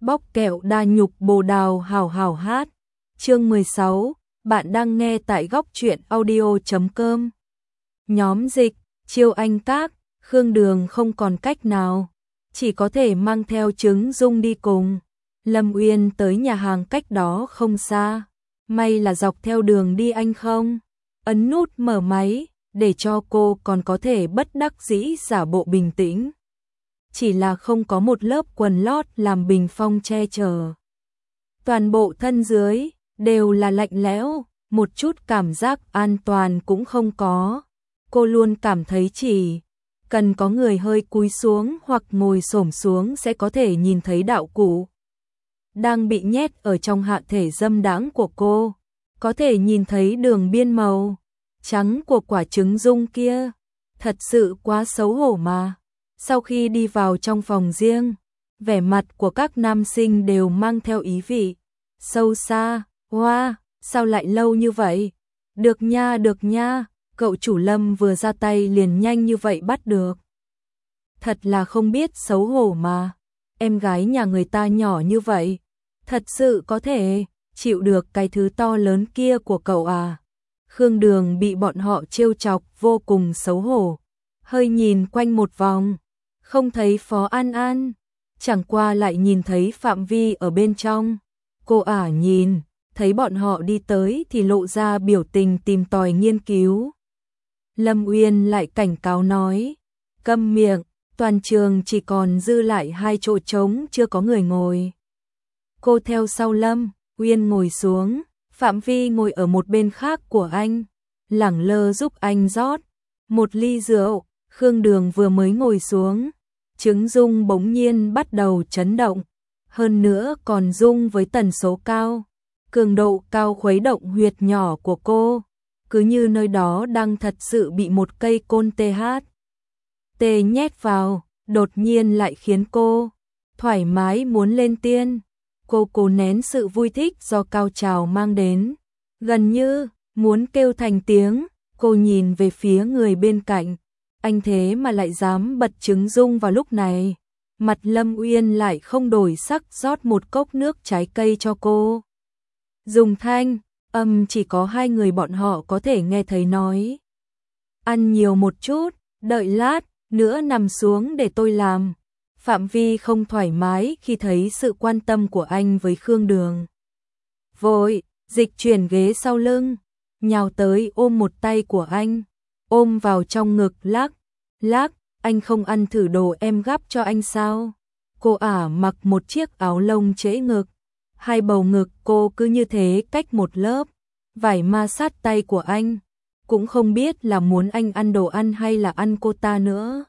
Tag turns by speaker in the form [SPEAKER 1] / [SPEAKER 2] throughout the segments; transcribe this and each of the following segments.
[SPEAKER 1] Bóc kẹo đa nhục bồ đào hào hào hát. Chương 16, bạn đang nghe tại góc truyện audio.com. Nhóm dịch, Chiêu Anh Các, Khương Đường không còn cách nào, chỉ có thể mang theo Trứng Dung đi cùng. Lâm Uyên tới nhà hàng cách đó không xa, may là dọc theo đường đi anh không. Ấn nút mở máy, để cho cô còn có thể bất đắc dĩ giả bộ bình tĩnh. Chỉ là không có một lớp quần lót làm bình phong che chở. Toàn bộ thân dưới đều là lạnh lẽo, một chút cảm giác an toàn cũng không có. Cô luôn cảm thấy chỉ cần có người hơi cúi xuống hoặc ngồi xổm xuống sẽ có thể nhìn thấy đạo cụ đang bị nhét ở trong hạ thể dâm đãng của cô, có thể nhìn thấy đường biên màu trắng của quả trứng dung kia, thật sự quá xấu hổ mà. Sau khi đi vào trong phòng riêng, vẻ mặt của các nam sinh đều mang theo ý vị sâu xa. Hoa, sao lại lâu như vậy? Được nha, cậu chủ Lâm vừa ra tay liền nhanh như vậy bắt được. Thật là không biết xấu hổ mà, em gái nhà người ta nhỏ như vậy, thật sự có thể chịu được cái thứ to lớn kia của cậu à? Khương Đường bị bọn họ trêu chọc vô cùng xấu hổ, hơi nhìn quanh một vòng, không thấy Phó An An, chẳng qua lại nhìn thấy Phạm Vi ở bên trong. Cô nhìn, thấy bọn họ đi tới thì lộ ra biểu tình tìm tòi nghiên cứu. Lâm Uyên lại cảnh cáo nói, câm miệng, toàn trường chỉ còn dư lại 2 chỗ trống chưa có người ngồi. Cô theo sau Lâm Uyên ngồi xuống, Phạm Vi ngồi ở một bên khác của anh, lẳng lơ giúp anh rót một ly rượu. Khương Đường vừa mới ngồi xuống, Trứng Dung bỗng nhiên bắt đầu chấn động, hơn nữa còn rung với tần số cao, cường độ cao khuấy động huyệt nhỏ của cô, cứ như nơi đó đang thật sự bị một cây côn THT nhét vào, đột nhiên lại khiến cô thoải mái muốn lên tiên. Cô cố nén sự vui thích do cao trào mang đến, gần như muốn kêu thành tiếng. Cô nhìn về phía người bên cạnh, anh thế mà lại dám bật Trứng Dung vào lúc này. Mặt Lâm Uyên lại không đổi sắc rót một cốc nước trái cây cho cô. Dùng thanh âm chỉ có 2 người bọn họ có thể nghe thấy nói, ăn nhiều một chút, đợi lát nữa nằm xuống để tôi làm. Phạm Vi không thoải mái khi thấy sự quan tâm của anh với Khương Đường, vội dịch chuyển ghế sau lưng, nhào tới ôm một tay của anh, ôm vào trong ngực lắc lắc. Anh không ăn thử đồ em gắp cho anh sao? Cô mặc một chiếc áo lông trễ ngực, 2 bầu ngực cô cứ như thế cách một lớp vải ma sát tay của anh, cũng không biết là muốn anh ăn đồ ăn hay là ăn cô ta nữa.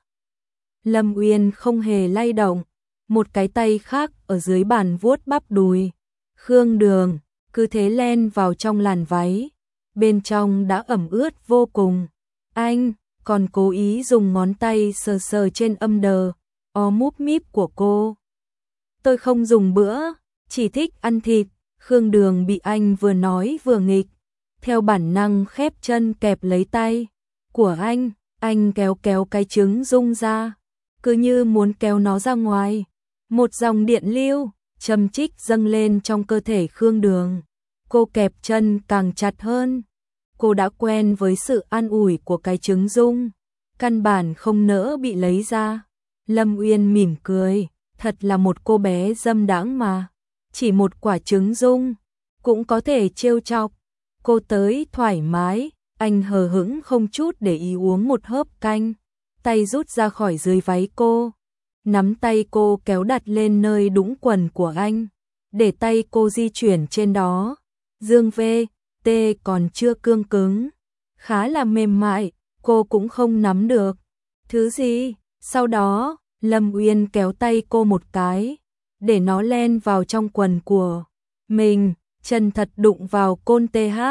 [SPEAKER 1] Lâm Uyên không hề lay động, một cái tay khác ở dưới bàn vuốt bắp đùi. Khương Đường cứ thế len vào trong làn váy, bên trong đã ẩm ướt vô cùng. Anh còn cố ý dùng ngón tay sờ sờ trên âm đờ múp míp của cô. Tôi không dùng bữa, chỉ thích ăn thịt. Khương Đường bị anh vừa nói vừa nghịch, theo bản năng khép chân kẹp lấy tay của anh kéo kéo cái Trứng Dung ra, cứ như muốn kéo nó ra ngoài. Một dòng điện lưu châm chích dâng lên trong cơ thể Khương Đường, cô kẹp chân càng chặt hơn. Cô đã quen với sự an ủi của cái Trứng Dung, căn bản không nỡ bị lấy ra. Lâm Uyên mỉm cười, thật là một cô bé dâm đãng mà, chỉ một quả Trứng Dung cũng có thể trêu chọc cô tới thoải mái. Anh hờ hững không chút để ý uống một hớp canh, tay rút ra khỏi dưới váy cô, nắm tay cô kéo đặt lên nơi đũng quần của anh, để tay cô di chuyển trên đó. Dương VT còn chưa cương cứng, khá là mềm mại, cô cũng không nắm được thứ gì. Sau đó Lâm Uyên kéo tay cô một cái, để nó len vào trong quần của mình, chân thật đụng vào côn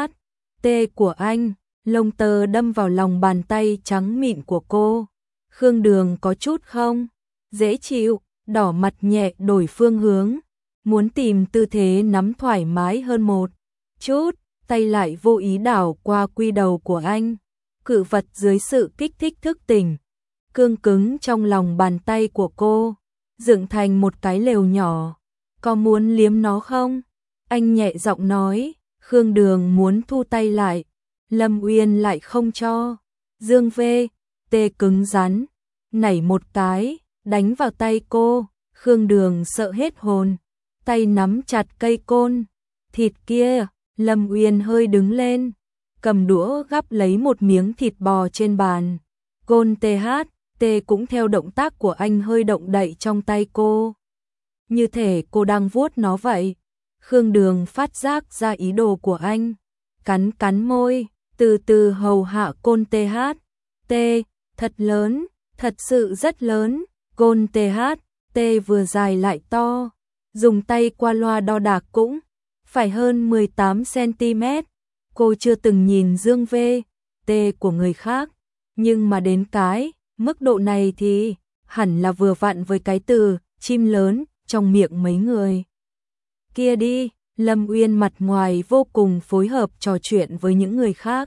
[SPEAKER 1] THT của anh, lông tơ đâm vào lòng bàn tay trắng mịn của cô. Khương Đường có chút không dễ chịu, đỏ mặt nhẹ đổi phương hướng, muốn tìm tư thế nắm thoải mái hơn một chút, tay lại vô ý đảo qua quy đầu của anh. Cự vật dưới sự kích thích thức tỉnh, cương cứng trong lòng bàn tay của cô, dựng thành một cái lều nhỏ. có muốn liếm nó không? Anh nhẹ giọng nói. Khương Đường muốn thu tay lại, Lâm Uyên lại không cho. Dương V.T cứng rắn, nảy một cái, đánh vào tay cô. Khương Đường sợ hết hồn, tay nắm chặt cây côn. Thịt kia, Lâm Uyên hơi đứng lên, cầm đũa gắp lấy một miếng thịt bò trên bàn. Côn THT cũng theo động tác của anh hơi động đậy trong tay cô. Như thể cô đang vuốt nó vậy. Khương Đường phát giác ra ý đồ của anh, cắn cắn môi, từ từ hầu hạ côn THT, thật lớn, thật sự rất lớn. Côn THT vừa dài lại to, dùng tay qua loa đo đạc cũng phải hơn 18 cm. Cô chưa từng nhìn Dương V.T của người khác, nhưng mà đến cái mức độ này thì hẳn là vừa vặn với cái từ chim lớn trong miệng mấy người kia đi. Lâm Uyên mặt ngoài vô cùng phối hợp trò chuyện với những người khác,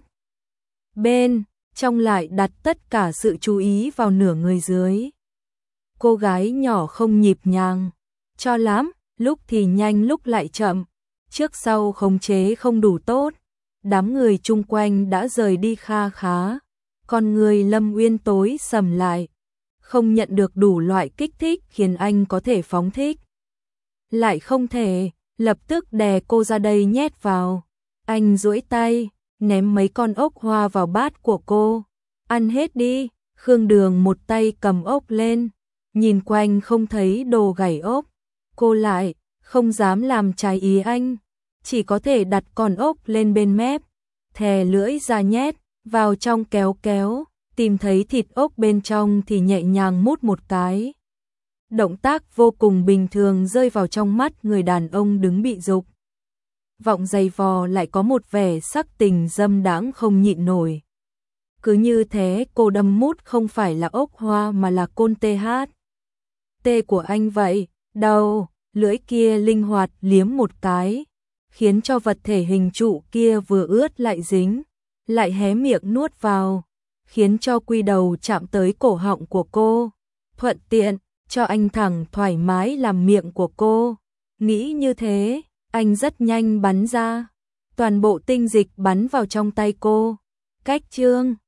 [SPEAKER 1] bên trong lại đặt tất cả sự chú ý vào nửa người dưới. Cô gái nhỏ không nhịp nhàng cho lắm, lúc thì nhanh lúc lại chậm, trước sau khống chế không đủ tốt. Đám người chung quanh đã rời đi kha khá, con người Lâm Uyên tối sầm lại, không nhận được đủ loại kích thích khiến anh có thể phóng thích. Lại không thể, lập tức đè cô ra đây nhét vào. Anh duỗi tay, ném mấy con ốc hoa vào bát của cô. Ăn hết đi. Khương Đường một tay cầm ốc lên, nhìn quanh không thấy đồ gảy ốc. Cô lại không dám làm trái ý anh, chỉ có thể đặt con ốc lên bên mép, thè lưỡi ra nhét vào trong kéo kéo, tìm thấy thịt ốc bên trong thì nhẹ nhàng mút một cái. Động tác vô cùng bình thường rơi vào trong mắt người đàn ông đứng bị dục vọng dày vò lại có một vẻ sắc tình dâm đãng không nhịn nổi. Cứ như thế cô đâm mút không phải là ốc hoa mà là côn THT của anh vậy. Đầu lưỡi kia linh hoạt liếm một cái, khiến cho vật thể hình trụ kia vừa ướt lại dính, lại hé miệng nuốt vào, khiến cho quy đầu chạm tới cổ họng của cô, thuận tiện cho anh thẳng thoải mái làm miệng của cô. Nghĩ như thế, anh rất nhanh bắn ra, toàn bộ tinh dịch bắn vào trong tay cô. Cách chương